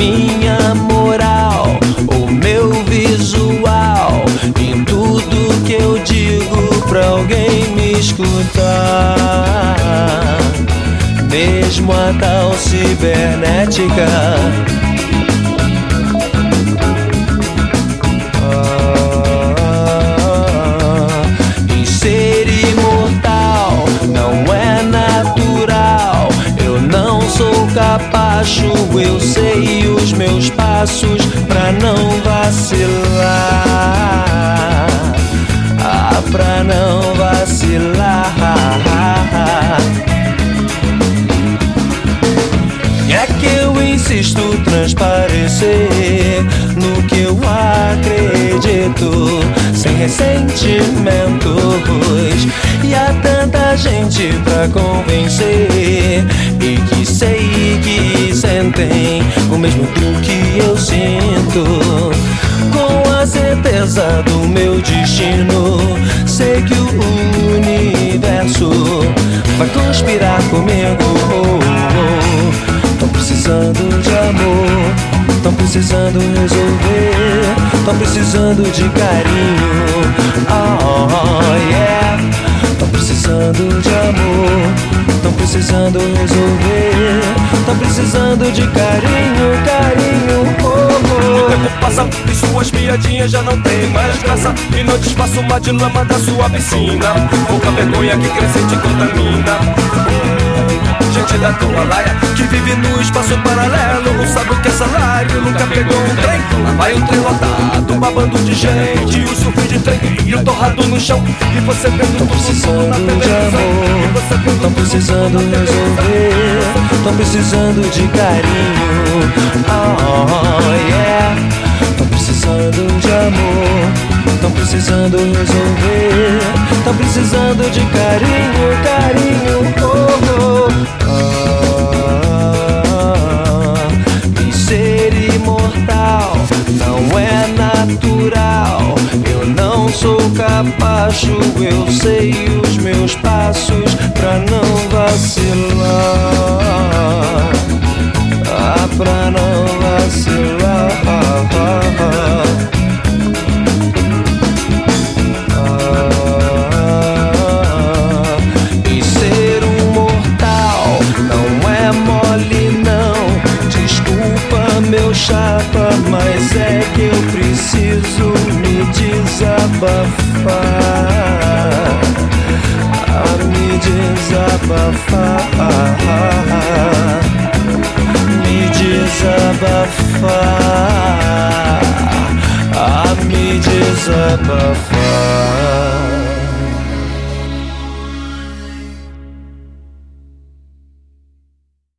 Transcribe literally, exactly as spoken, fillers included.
minha moral, o meu visual, em tudo que eu digo pra alguém me escutar, mesmo a tal cibernética. Ah, em ser imortal não é natural. Eu não sou capacho, eu sei os meus passos pra não vacilar. Ah, pra não vacilar. É que eu insisto transparecer no que eu acredito, sem ressentimentos. E há tanta gente pra convencer, e que sei que sentem o mesmo do que eu sinto. Com a certeza do meu destino, sei que o universo vai conspirar comigo. Tão precisando de amor, tão precisando resolver, tão precisando de carinho. Oh yeah. Tão precisando de amor, tão precisando resolver, tão precisando de carinho, carinho. Oh, oh. O tempo passa e suas piadinhas já não tem mais graça, e não desfaça uma de lama da sua piscina. Pouca vergonha que cresce e te contamina. Gente da tua laia que vive no espaço paralelo, não sabe o que é salário, nunca pegou um trem. Lá vai um trem lotado, babando de gente, o surf de trem e o torrado no chão, e você vendo tão precisando na televisão, de amor, tão precisando resolver, tão precisando de carinho. Oh yeah. Tão precisando de amor, tão precisando resolver, tão precisando de carinho, carinho. Oh, oh. Ah, e ser imortal não é natural. Eu não sou capacho, eu sei os meus passos pra não vacilar. Ah, pra não vacilar. Ah, e ser um mortal não é mole não. Desculpa meu chapa, mas é que eu preciso me desabafar. Ah, me desabafar. Me desabafar, a me desabafar.